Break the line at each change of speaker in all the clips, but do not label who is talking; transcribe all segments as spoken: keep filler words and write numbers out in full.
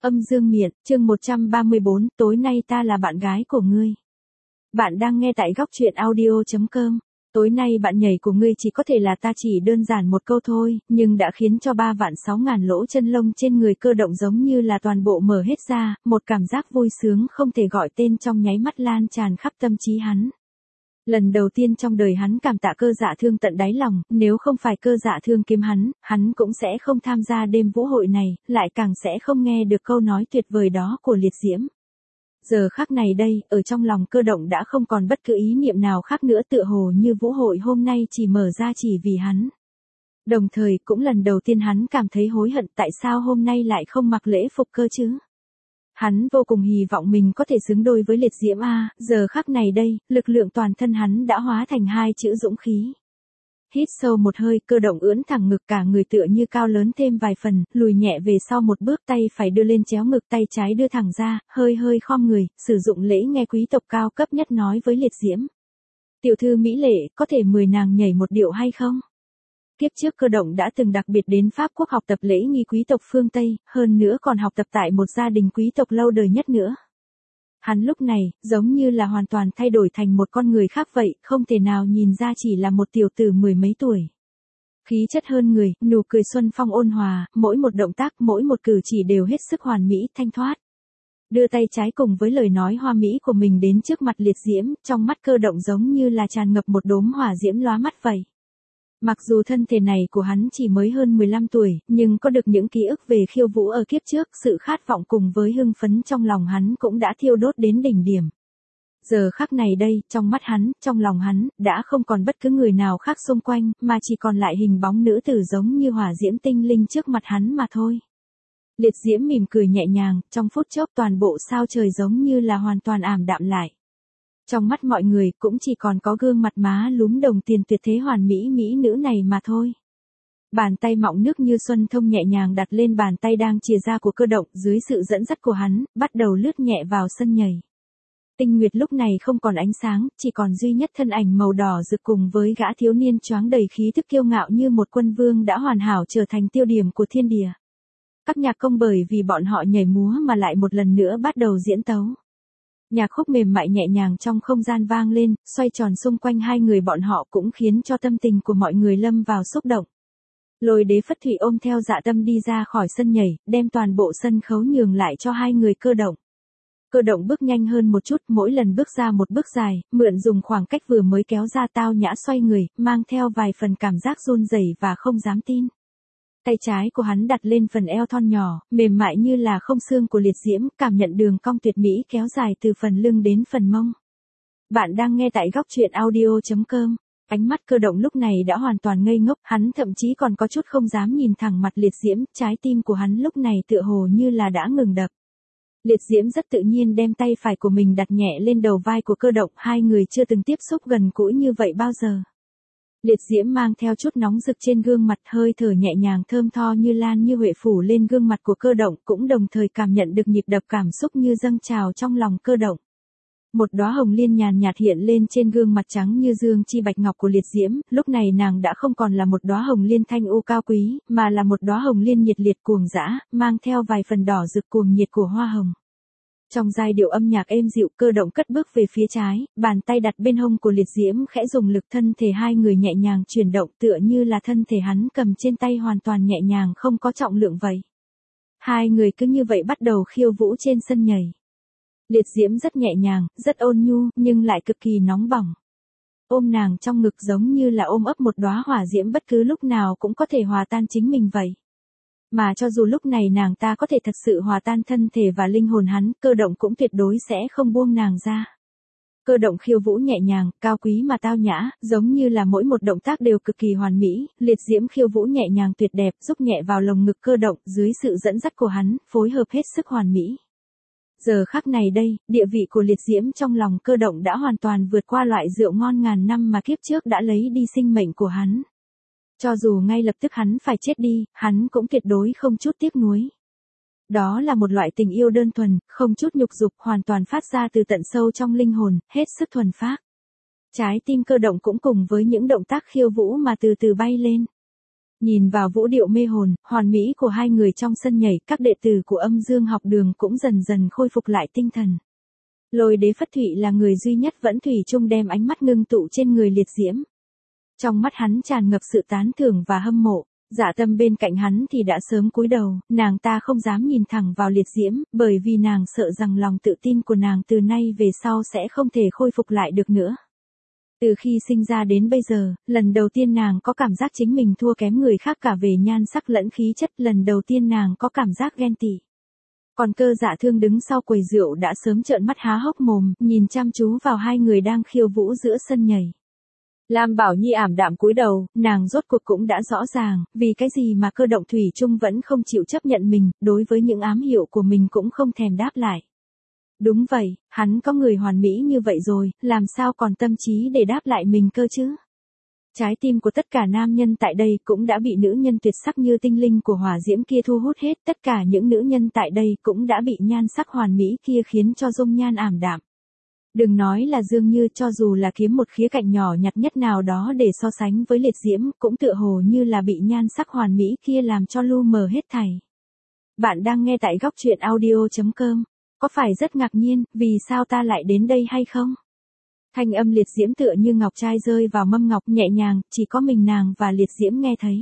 Âm dương miện, chương một trăm ba mươi bốn, tối nay ta là bạn gái của ngươi. Bạn đang nghe tại góc truyện audio chấm com. Tối nay bạn nhảy của ngươi chỉ có thể là ta chỉ đơn giản một câu thôi, nhưng đã khiến cho ba vạn sáu ngàn lỗ chân lông trên người Cơ Động giống như là toàn bộ mở hết ra, một cảm giác vui sướng không thể gọi tên trong nháy mắt lan tràn khắp tâm trí hắn. Lần đầu tiên trong đời hắn cảm tạ Cơ Dạ Thương tận đáy lòng, nếu không phải Cơ Dạ Thương kiếm hắn, hắn cũng sẽ không tham gia đêm vũ hội này, lại càng sẽ không nghe được câu nói tuyệt vời đó của Liệt Diễm. Giờ khắc này đây, ở trong lòng Cơ Động đã không còn bất cứ ý niệm nào khác nữa, tựa hồ như vũ hội hôm nay chỉ mở ra chỉ vì hắn. Đồng thời cũng lần đầu tiên hắn cảm thấy hối hận tại sao hôm nay lại không mặc lễ phục cơ chứ. Hắn vô cùng hy vọng mình có thể xứng đôi với Liệt Diễm a, giờ khắc này đây, lực lượng toàn thân hắn đã hóa thành hai chữ dũng khí. Hít sâu một hơi, Cơ Động ưỡn thẳng ngực, cả người tựa như cao lớn thêm vài phần, lùi nhẹ về sau một bước, tay phải đưa lên chéo ngực, tay trái đưa thẳng ra, hơi hơi khom người, sử dụng lễ nghe quý tộc cao cấp nhất nói với Liệt Diễm. Tiểu thư mỹ lệ, có thể mời nàng nhảy một điệu hay không? Kiếp trước Cơ Động đã từng đặc biệt đến Pháp Quốc học tập lễ nghi quý tộc phương Tây, hơn nữa còn học tập tại một gia đình quý tộc lâu đời nhất nữa. Hắn lúc này, giống như là hoàn toàn thay đổi thành một con người khác vậy, không thể nào nhìn ra chỉ là một tiểu tử mười mấy tuổi. Khí chất hơn người, nụ cười xuân phong ôn hòa, mỗi một động tác, mỗi một cử chỉ đều hết sức hoàn mỹ, thanh thoát. Đưa tay trái cùng với lời nói hoa mỹ của mình đến trước mặt Liệt Diễm, trong mắt Cơ Động giống như là tràn ngập một đốm hỏa diễm lóa mắt vậy. Mặc dù thân thể này của hắn chỉ mới hơn mười lăm tuổi, nhưng có được những ký ức về khiêu vũ ở kiếp trước, sự khát vọng cùng với hưng phấn trong lòng hắn cũng đã thiêu đốt đến đỉnh điểm. Giờ khắc này đây, trong mắt hắn, trong lòng hắn, đã không còn bất cứ người nào khác xung quanh, mà chỉ còn lại hình bóng nữ tử giống như hỏa diễm tinh linh trước mặt hắn mà thôi. Liệt Diễm mỉm cười nhẹ nhàng, trong phút chốc toàn bộ sao trời giống như là hoàn toàn ảm đạm lại. Trong mắt mọi người cũng chỉ còn có gương mặt má lúm đồng tiền tuyệt thế hoàn mỹ mỹ nữ này mà thôi. Bàn tay mọng nước như xuân thông nhẹ nhàng đặt lên bàn tay đang chìa ra của Cơ Động, dưới sự dẫn dắt của hắn, bắt đầu lướt nhẹ vào sân nhảy. Tinh nguyệt lúc này không còn ánh sáng, chỉ còn duy nhất thân ảnh màu đỏ rực cùng với gã thiếu niên choáng đầy khí thức kiêu ngạo như một quân vương đã hoàn hảo trở thành tiêu điểm của thiên địa. Các nhạc công bởi vì bọn họ nhảy múa mà lại một lần nữa bắt đầu diễn tấu. Nhạc khúc mềm mại nhẹ nhàng trong không gian vang lên, xoay tròn xung quanh hai người bọn họ cũng khiến cho tâm tình của mọi người lâm vào xúc động. Lôi Đế Phất Thụy ôm theo Dạ Tâm đi ra khỏi sân nhảy, đem toàn bộ sân khấu nhường lại cho hai người Cơ Động. Cơ Động bước nhanh hơn một chút, mỗi lần bước ra một bước dài, mượn dùng khoảng cách vừa mới kéo ra tao nhã xoay người, mang theo vài phần cảm giác run rẩy và không dám tin. Tay trái của hắn đặt lên phần eo thon nhỏ, mềm mại như là không xương của Liệt Diễm, cảm nhận đường cong tuyệt mỹ kéo dài từ phần lưng đến phần mông. Bạn đang nghe tại góc truyện audio chấm com. Ánh mắt Cơ Động lúc này đã hoàn toàn ngây ngốc, hắn thậm chí còn có chút không dám nhìn thẳng mặt Liệt Diễm, trái tim của hắn lúc này tựa hồ như là đã ngừng đập. Liệt Diễm rất tự nhiên đem tay phải của mình đặt nhẹ lên đầu vai của Cơ Động, hai người chưa từng tiếp xúc gần gũi như vậy bao giờ. Liệt Diễm mang theo chút nóng rực trên gương mặt, hơi thở nhẹ nhàng thơm tho như lan như huệ phủ lên gương mặt của Cơ Động, cũng đồng thời cảm nhận được nhịp đập cảm xúc như dâng trào trong lòng Cơ Động. Một đóa hồng liên nhàn nhạt hiện lên trên gương mặt trắng như dương chi bạch ngọc của Liệt Diễm, lúc này nàng đã không còn là một đóa hồng liên thanh u cao quý, mà là một đóa hồng liên nhiệt liệt cuồng dã, mang theo vài phần đỏ rực cuồng nhiệt của hoa hồng. Trong giai điệu âm nhạc êm dịu, Cơ Động cất bước về phía trái, bàn tay đặt bên hông của Liệt Diễm khẽ dùng lực, thân thể hai người nhẹ nhàng chuyển động tựa như là thân thể hắn cầm trên tay hoàn toàn nhẹ nhàng không có trọng lượng vậy. Hai người cứ như vậy bắt đầu khiêu vũ trên sân nhảy. Liệt Diễm rất nhẹ nhàng, rất ôn nhu, nhưng lại cực kỳ nóng bỏng. Ôm nàng trong ngực giống như là ôm ấp một đóa hỏa diễm bất cứ lúc nào cũng có thể hòa tan chính mình vậy. Mà cho dù lúc này nàng ta có thể thật sự hòa tan thân thể và linh hồn hắn, Cơ Động cũng tuyệt đối sẽ không buông nàng ra. Cơ Động khiêu vũ nhẹ nhàng, cao quý mà tao nhã, giống như là mỗi một động tác đều cực kỳ hoàn mỹ. Liệt Diễm khiêu vũ nhẹ nhàng tuyệt đẹp, giúp nhẹ vào lồng ngực Cơ Động, dưới sự dẫn dắt của hắn, phối hợp hết sức hoàn mỹ. Giờ khắc này đây, địa vị của Liệt Diễm trong lòng Cơ Động đã hoàn toàn vượt qua loại rượu ngon ngàn năm mà kiếp trước đã lấy đi sinh mệnh của hắn. Cho dù ngay lập tức hắn phải chết đi, hắn cũng tuyệt đối không chút tiếc nuối. Đó là một loại tình yêu đơn thuần, không chút nhục dục, hoàn toàn phát ra từ tận sâu trong linh hồn, hết sức thuần phác. Trái tim Cơ Động cũng cùng với những động tác khiêu vũ mà từ từ bay lên. Nhìn vào vũ điệu mê hồn, hoàn mỹ của hai người trong sân nhảy, các đệ tử của âm dương học đường cũng dần dần khôi phục lại tinh thần. Lôi đế Phất Thụy là người duy nhất vẫn thủy chung đem ánh mắt ngưng tụ trên người liệt diễm. Trong mắt hắn tràn ngập sự tán thưởng và hâm mộ. Dạ Tâm bên cạnh hắn thì đã sớm cúi đầu, nàng ta không dám nhìn thẳng vào liệt diễm, bởi vì nàng sợ rằng lòng tự tin của nàng từ nay về sau sẽ không thể khôi phục lại được nữa. Từ khi sinh ra đến bây giờ, lần đầu tiên nàng có cảm giác chính mình thua kém người khác cả về nhan sắc lẫn khí chất, lần đầu tiên nàng có cảm giác ghen tị. Còn Cơ Dạ Thương đứng sau quầy rượu đã sớm trợn mắt há hốc mồm, nhìn chăm chú vào hai người đang khiêu vũ giữa sân nhảy. Lam Bảo Nhi ảm đạm cúi đầu, nàng rốt cuộc cũng đã rõ ràng, vì cái gì mà Cơ Động thủy chung vẫn không chịu chấp nhận mình, đối với những ám hiệu của mình cũng không thèm đáp lại. Đúng vậy, hắn có người hoàn mỹ như vậy rồi, làm sao còn tâm trí để đáp lại mình cơ chứ? Trái tim của tất cả nam nhân tại đây cũng đã bị nữ nhân tuyệt sắc như tinh linh của hỏa diễm kia thu hút hết, tất cả những nữ nhân tại đây cũng đã bị nhan sắc hoàn mỹ kia khiến cho dung nhan ảm đạm. Đừng nói là Dương Như, cho dù là kiếm một khía cạnh nhỏ nhặt nhất nào đó để so sánh với liệt diễm, cũng tựa hồ như là bị nhan sắc hoàn mỹ kia làm cho lu mờ hết thảy. Bạn đang nghe tại góc truyện audio chấm com. Có phải rất ngạc nhiên, vì sao ta lại đến đây hay không? Thanh âm liệt diễm tựa như ngọc trai rơi vào mâm ngọc nhẹ nhàng, chỉ có mình nàng và liệt diễm nghe thấy.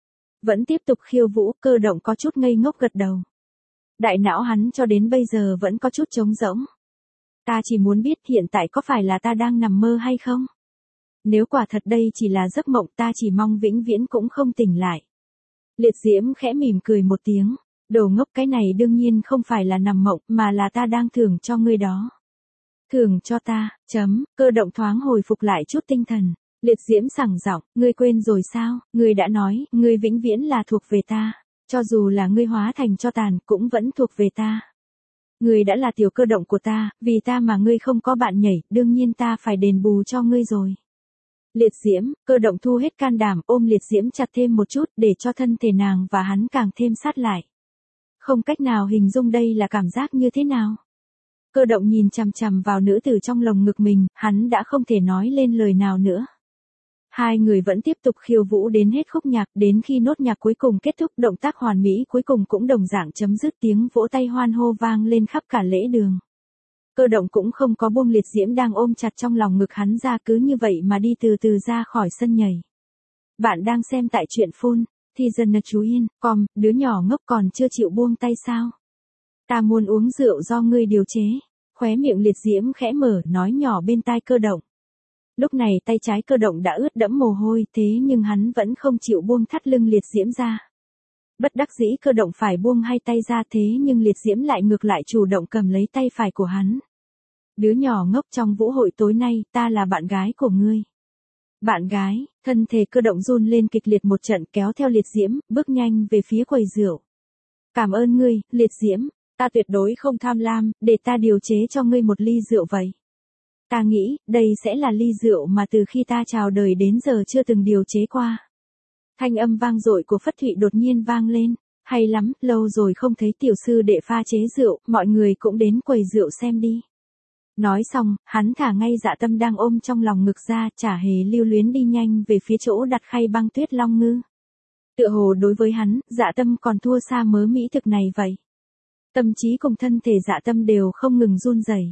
Vẫn tiếp tục khiêu vũ, Cơ Động có chút ngây ngốc gật đầu. Đại não hắn cho đến bây giờ vẫn có chút trống rỗng. Ta chỉ muốn biết hiện tại có phải là ta đang nằm mơ hay không? Nếu quả thật đây chỉ là giấc mộng, ta chỉ mong vĩnh viễn cũng không tỉnh lại. Liệt diễm khẽ mỉm cười một tiếng. Đồ ngốc, cái này đương nhiên không phải là nằm mộng, mà là ta đang thưởng cho ngươi đó. Thưởng cho ta, chấm, Cơ Động thoáng hồi phục lại chút tinh thần. Liệt diễm sảng giọng, ngươi quên rồi sao, ngươi đã nói, ngươi vĩnh viễn là thuộc về ta. Cho dù là ngươi hóa thành tro tàn, cũng vẫn thuộc về ta. Ngươi đã là tiểu Cơ Động của ta, vì ta mà ngươi không có bạn nhảy, đương nhiên ta phải đền bù cho ngươi rồi. Liệt diễm, Cơ Động thu hết can đảm ôm liệt diễm chặt thêm một chút để cho thân thể nàng và hắn càng thêm sát lại. Không cách nào hình dung đây là cảm giác như thế nào. Cơ Động nhìn chằm chằm vào nữ tử trong lồng ngực mình, hắn đã không thể nói lên lời nào nữa. Hai người vẫn tiếp tục khiêu vũ đến hết khúc nhạc, đến khi nốt nhạc cuối cùng kết thúc, động tác hoàn mỹ cuối cùng cũng đồng dạng chấm dứt, tiếng vỗ tay hoan hô vang lên khắp cả lễ đường. Cơ Động cũng không có buông liệt diễm đang ôm chặt trong lòng ngực hắn ra, cứ như vậy mà đi từ từ ra khỏi sân nhảy. Bạn đang xem tại truyện phun. Thì dần chú yên, com, đứa nhỏ ngốc còn chưa chịu buông tay sao? Ta muốn uống rượu do ngươi điều chế. Khóe miệng liệt diễm khẽ mở, nói nhỏ bên tai Cơ Động. Lúc này tay trái Cơ Động đã ướt đẫm mồ hôi, thế nhưng hắn vẫn không chịu buông thắt lưng liệt diễm ra. Bất đắc dĩ Cơ Động phải buông hai tay ra, thế nhưng liệt diễm lại ngược lại chủ động cầm lấy tay phải của hắn. Đứa nhỏ ngốc, trong vũ hội tối nay, ta là bạn gái của ngươi. Bạn gái, thân thể Cơ Động run lên kịch liệt một trận, kéo theo liệt diễm, bước nhanh về phía quầy rượu. Cảm ơn ngươi, liệt diễm, ta tuyệt đối không tham lam, để ta điều chế cho ngươi một ly rượu vậy. Ta nghĩ, đây sẽ là ly rượu mà từ khi ta chào đời đến giờ chưa từng điều chế qua. Thanh âm vang dội của Phất Thụy đột nhiên vang lên. Hay lắm, lâu rồi không thấy tiểu sư đệ pha chế rượu, mọi người cũng đến quầy rượu xem đi. Nói xong, hắn thả ngay Dạ Tâm đang ôm trong lòng ngực ra, chả hề lưu luyến đi nhanh về phía chỗ đặt khay băng tuyết long ngư. Tựa hồ đối với hắn, Dạ Tâm còn thua xa mớ mỹ thực này vậy. Tâm trí cùng thân thể Dạ Tâm đều không ngừng run rẩy.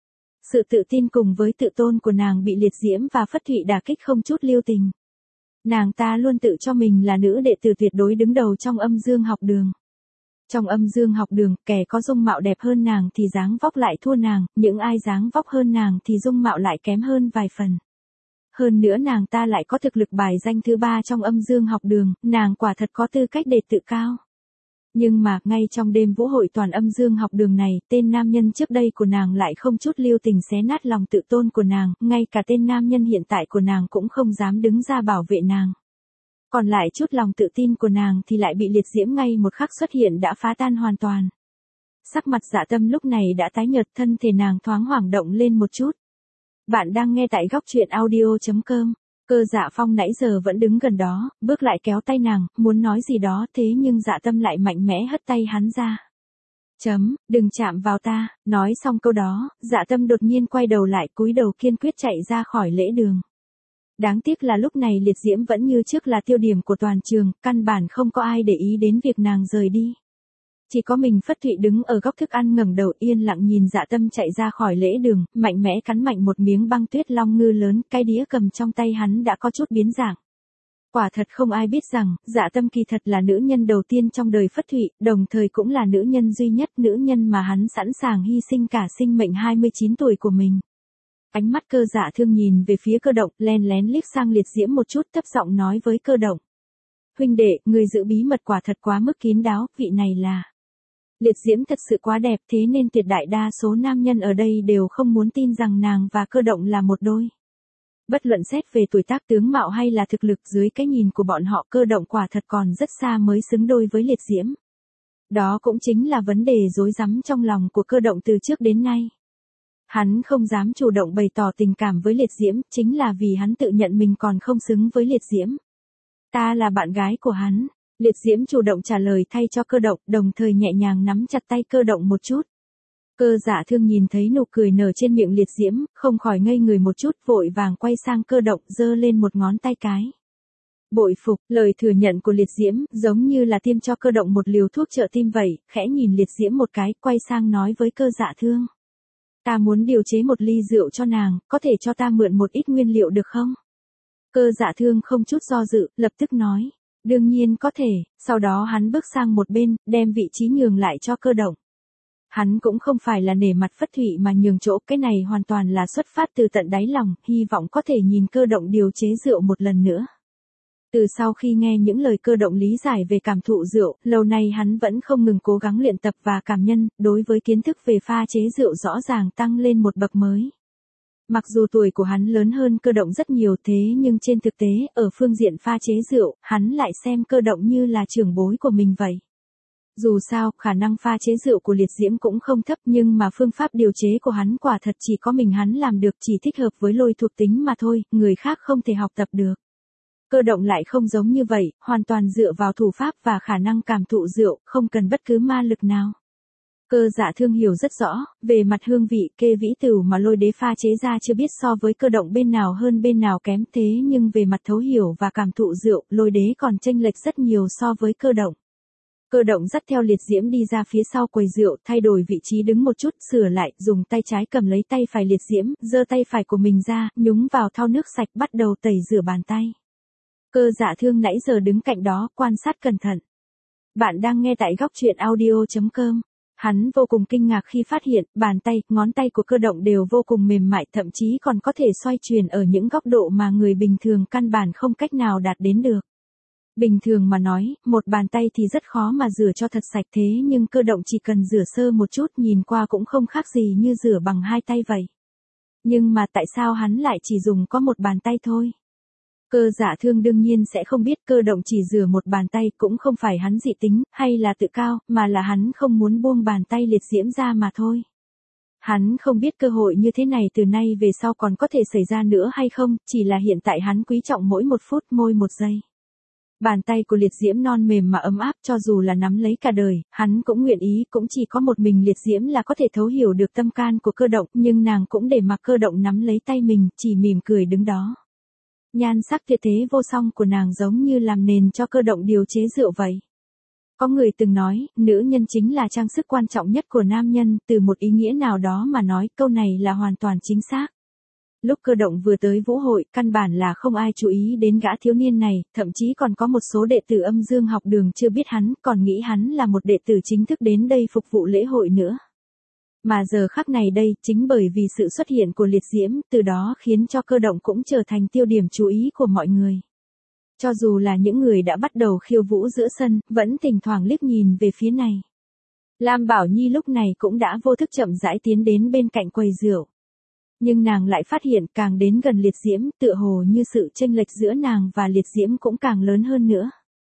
Sự tự tin cùng với tự tôn của nàng bị liệt diễm và Phất Thụy đả kích không chút lưu tình. Nàng ta luôn tự cho mình là nữ đệ tử tuyệt đối đứng đầu trong âm dương học đường. Trong âm dương học đường, kẻ có dung mạo đẹp hơn nàng thì dáng vóc lại thua nàng, những ai dáng vóc hơn nàng thì dung mạo lại kém hơn vài phần. Hơn nữa nàng ta lại có thực lực bài danh thứ ba trong âm dương học đường, nàng quả thật có tư cách để tự cao. Nhưng mà, ngay trong đêm vũ hội toàn âm dương học đường này, tên nam nhân trước đây của nàng lại không chút lưu tình xé nát lòng tự tôn của nàng, ngay cả tên nam nhân hiện tại của nàng cũng không dám đứng ra bảo vệ nàng. Còn lại chút lòng tự tin của nàng thì lại bị liệt diễm ngay một khắc xuất hiện đã phá tan hoàn toàn. Sắc mặt Dạ Tâm lúc này đã tái nhợt, thân thể nàng thoáng hoảng động lên một chút. Bạn đang nghe tại góc truyện audio chấm com. Cơ Dạ Phong nãy giờ vẫn đứng gần đó, bước lại kéo tay nàng, muốn nói gì đó, thế nhưng Dạ Tâm lại mạnh mẽ hất tay hắn ra. Chấm, đừng chạm vào ta, nói xong câu đó, Dạ Tâm đột nhiên quay đầu lại, cúi đầu kiên quyết chạy ra khỏi lễ đường. Đáng tiếc là lúc này liệt diễm vẫn như trước là tiêu điểm của toàn trường, căn bản không có ai để ý đến việc nàng rời đi. Chỉ có mình Phất Thụy đứng ở góc thức ăn ngẩng đầu yên lặng nhìn Dạ Tâm chạy ra khỏi lễ đường, mạnh mẽ cắn mạnh một miếng băng tuyết long ngư lớn, cái đĩa cầm trong tay hắn đã có chút biến dạng. Quả thật không ai biết rằng, Dạ Tâm kỳ thật là nữ nhân đầu tiên trong đời Phất Thụy, đồng thời cũng là nữ nhân duy nhất, nữ nhân mà hắn sẵn sàng hy sinh cả sinh mệnh hai mươi chín tuổi của mình. Ánh mắt Cơ Dạ Thương nhìn về phía Cơ Động, len lén liếc sang liệt diễm một chút, thấp giọng nói với Cơ Động. Huynh đệ, người giữ bí mật quả thật quá mức kín đáo, vị này là... Liệt diễm thật sự quá đẹp, thế nên tuyệt đại đa số nam nhân ở đây đều không muốn tin rằng nàng và Cơ Động là một đôi. Bất luận xét về tuổi tác tướng mạo hay là thực lực, dưới cái nhìn của bọn họ Cơ Động quả thật còn rất xa mới xứng đôi với liệt diễm. Đó cũng chính là vấn đề rối rắm trong lòng của Cơ Động từ trước đến nay. Hắn không dám chủ động bày tỏ tình cảm với liệt diễm, chính là vì hắn tự nhận mình còn không xứng với liệt diễm. Ta là bạn gái của hắn. Liệt diễm chủ động trả lời thay cho Cơ Động, đồng thời nhẹ nhàng nắm chặt tay Cơ Động một chút. Cơ Dạ Thương nhìn thấy nụ cười nở trên miệng liệt diễm, không khỏi ngây người một chút, vội vàng quay sang Cơ Động, giơ lên một ngón tay cái. Bội phục, lời thừa nhận của liệt diễm, giống như là tiêm cho Cơ Động một liều thuốc trợ tim vậy, khẽ nhìn liệt diễm một cái, quay sang nói với Cơ Dạ Thương. Ta muốn điều chế một ly rượu cho nàng, có thể cho ta mượn một ít nguyên liệu được không? Cơ Dạ Thương không chút do dự, lập tức nói. Đương nhiên có thể, sau đó hắn bước sang một bên, đem vị trí nhường lại cho Cơ Động. Hắn cũng không phải là nể mặt Phất Thụy mà nhường chỗ, cái này hoàn toàn là xuất phát từ tận đáy lòng, hy vọng có thể nhìn Cơ Động điều chế rượu một lần nữa. Từ sau khi nghe những lời Cơ Động lý giải về cảm thụ rượu, lâu nay hắn vẫn không ngừng cố gắng luyện tập và cảm nhân, đối với kiến thức về pha chế rượu rõ ràng tăng lên một bậc mới. Mặc dù tuổi của hắn lớn hơn Cơ Động rất nhiều thế nhưng trên thực tế, ở phương diện pha chế rượu, hắn lại xem Cơ Động như là trưởng bối của mình vậy. Dù sao, khả năng pha chế rượu của liệt diễm cũng không thấp nhưng mà phương pháp điều chế của hắn quả thật chỉ có mình hắn làm được, chỉ thích hợp với lôi thuộc tính mà thôi, người khác không thể học tập được. Cơ Động lại không giống như vậy, hoàn toàn dựa vào thủ pháp và khả năng cảm thụ rượu, không cần bất cứ ma lực nào. Cơ Dạ Thương hiểu rất rõ, về mặt hương vị, kê vĩ tửu mà lôi đế pha chế ra chưa biết so với Cơ Động bên nào hơn bên nào kém, thế nhưng về mặt thấu hiểu và cảm thụ rượu, lôi đế còn chênh lệch rất nhiều so với Cơ Động. Cơ Động dắt theo liệt diễm đi ra phía sau quầy rượu, thay đổi vị trí đứng một chút, sửa lại, dùng tay trái cầm lấy tay phải liệt diễm, giơ tay phải của mình ra, nhúng vào thau nước sạch bắt đầu tẩy rửa bàn tay. Cơ Dạ Thương nãy giờ đứng cạnh đó, quan sát cẩn thận. Bạn đang nghe tại góc truyện audio chấm com. Hắn vô cùng kinh ngạc khi phát hiện, bàn tay, ngón tay của Cơ Động đều vô cùng mềm mại, thậm chí còn có thể xoay chuyển ở những góc độ mà người bình thường căn bản không cách nào đạt đến được. Bình thường mà nói, một bàn tay thì rất khó mà rửa cho thật sạch, thế nhưng Cơ Động chỉ cần rửa sơ một chút nhìn qua cũng không khác gì như rửa bằng hai tay vậy. Nhưng mà tại sao hắn lại chỉ dùng có một bàn tay thôi? Cơ Dạ Thương đương nhiên sẽ không biết Cơ Động chỉ rửa một bàn tay, cũng không phải hắn dị tính, hay là tự cao, mà là hắn không muốn buông bàn tay liệt diễm ra mà thôi. Hắn không biết cơ hội như thế này từ nay về sau còn có thể xảy ra nữa hay không, chỉ là hiện tại hắn quý trọng mỗi một phút môi một giây. Bàn tay của liệt diễm non mềm mà ấm áp, cho dù là nắm lấy cả đời, hắn cũng nguyện ý, cũng chỉ có một mình liệt diễm là có thể thấu hiểu được tâm can của Cơ Động, nhưng nàng cũng để mặc Cơ Động nắm lấy tay mình, chỉ mỉm cười đứng đó. Nhan sắc tuyệt thế vô song của nàng giống như làm nền cho Cơ Động điều chế rượu vậy. Có người từng nói, nữ nhân chính là trang sức quan trọng nhất của nam nhân, từ một ý nghĩa nào đó mà nói, câu này là hoàn toàn chính xác. Lúc Cơ Động vừa tới vũ hội, căn bản là không ai chú ý đến gã thiếu niên này, thậm chí còn có một số đệ tử âm dương học đường chưa biết hắn, còn nghĩ hắn là một đệ tử chính thức đến đây phục vụ lễ hội nữa. Mà giờ khắc này đây, chính bởi vì sự xuất hiện của liệt diễm, từ đó khiến cho Cơ Động cũng trở thành tiêu điểm chú ý của mọi người. Cho dù là những người đã bắt đầu khiêu vũ giữa sân, vẫn thỉnh thoảng liếc nhìn về phía này. Lam Bảo Nhi lúc này cũng đã vô thức chậm rãi tiến đến bên cạnh quầy rượu. Nhưng nàng lại phát hiện càng đến gần liệt diễm, tựa hồ như sự chênh lệch giữa nàng và liệt diễm cũng càng lớn hơn nữa.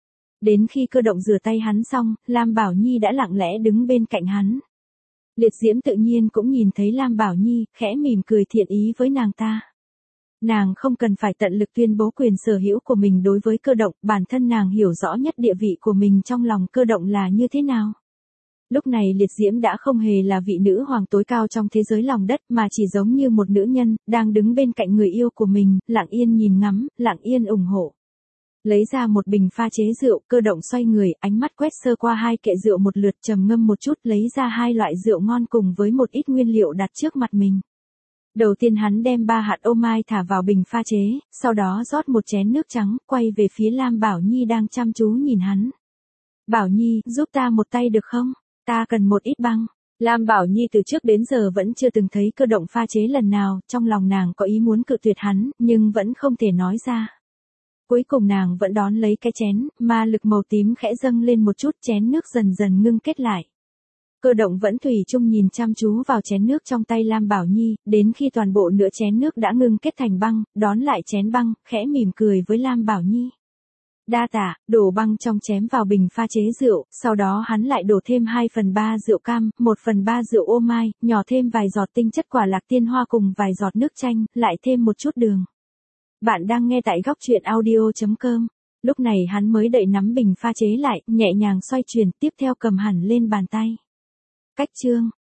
Đến khi Cơ Động rửa tay hắn xong, Lam Bảo Nhi đã lặng lẽ đứng bên cạnh hắn. Liệt diễm tự nhiên cũng nhìn thấy Lam Bảo Nhi, khẽ mỉm cười thiện ý với nàng ta. Nàng không cần phải tận lực tuyên bố quyền sở hữu của mình đối với Cơ Động, bản thân nàng hiểu rõ nhất địa vị của mình trong lòng Cơ Động là như thế nào. Lúc này liệt diễm đã không hề là vị nữ hoàng tối cao trong thế giới lòng đất mà chỉ giống như một nữ nhân, đang đứng bên cạnh người yêu của mình, lặng yên nhìn ngắm, lặng yên ủng hộ. Lấy ra một bình pha chế rượu, Cơ Động xoay người, ánh mắt quét sơ qua hai kệ rượu một lượt, trầm ngâm một chút, lấy ra hai loại rượu ngon cùng với một ít nguyên liệu đặt trước mặt mình. Đầu tiên hắn đem ba hạt ô mai thả vào bình pha chế, sau đó rót một chén nước trắng, quay về phía Lam Bảo Nhi đang chăm chú nhìn hắn. Bảo Nhi, giúp ta một tay được không? Ta cần một ít băng. Lam Bảo Nhi từ trước đến giờ vẫn chưa từng thấy Cơ Động pha chế lần nào, trong lòng nàng có ý muốn cự tuyệt hắn, nhưng vẫn không thể nói ra. Cuối cùng nàng vẫn đón lấy cái chén, ma lực màu tím khẽ dâng lên một chút, chén nước dần dần ngưng kết lại. Cơ Động vẫn thủy chung nhìn chăm chú vào chén nước trong tay Lam Bảo Nhi, đến khi toàn bộ nửa chén nước đã ngưng kết thành băng, đón lại chén băng, khẽ mỉm cười với Lam Bảo Nhi. Đa tạ, đổ băng trong chén vào bình pha chế rượu, sau đó hắn lại đổ thêm hai phần ba rượu cam, một phần ba rượu ô mai, nhỏ thêm vài giọt tinh chất quả lạc tiên hoa cùng vài giọt nước chanh, lại thêm một chút đường. Bạn đang nghe tại góc truyện audio chấm com. Lúc này hắn mới đậy nắm bình pha chế lại, nhẹ nhàng xoay chuyển, tiếp theo cầm hẳn lên bàn tay. Cách chương